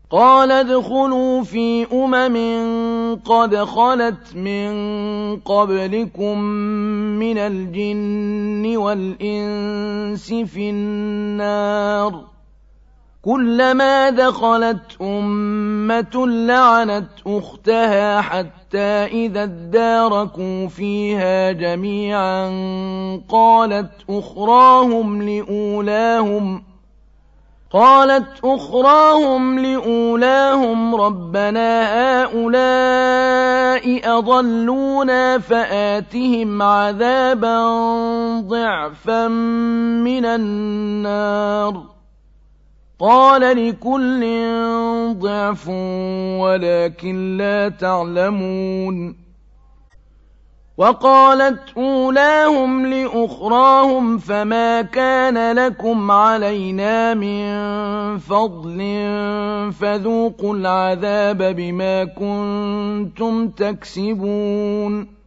قال ادخلوا في قد خلت من قبلكم من الجن والإنس في النار كلما دخلت أمة لعنت أختها حتى إذا اداركوا فيها جميعا قالت أخراهم لأولاهم ربنا هؤلاء أضلونا فآتهم عذابا ضعفا من النار قال لكل ضعف ولكن لا تعلمون وقالت أولاهم لأخراهم فما كان لكم علينا من فضل فذوقوا العذاب بما كنتم تكسبون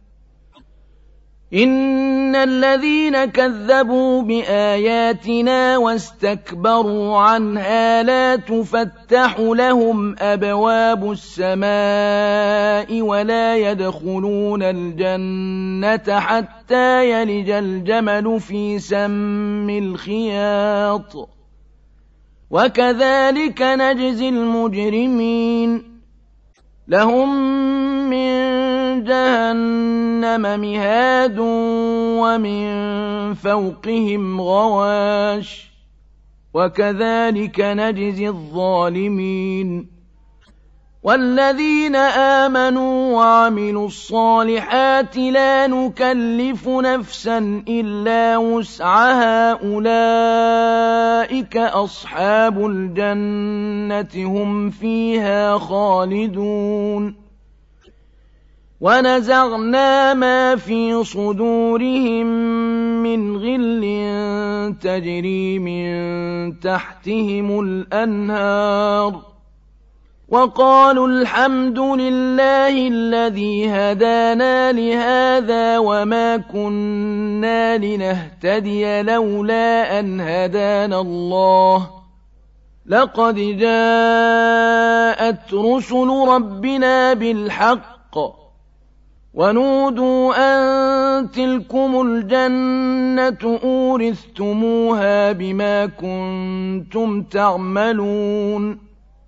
إن الذين كذبوا بآياتنا واستكبروا عنها لا تفتح لهم أبواب السماء ولا يدخلون الجنة حتى يلج الجمل في سم الخياط وكذلك نجزي المجرمين لهم من جهنم مهاد ومن فوقهم غواش وكذلك نجزي الظالمين والذين آمنوا وعملوا الصالحات لا نكلف نفسا إلا وسعها أولئك أصحاب الجنة هم فيها خالدون ونزعنا ما في صدورهم من غل تجري من تحتهم الأنهار وقالوا الحمد لله الذي هدانا لهذا وما كنا لنهتدي لولا أن هدانا الله لقد جاءت رسل ربنا بالحق ونودوا أن تلكم الجنة أورثتموها بما كنتم تعملون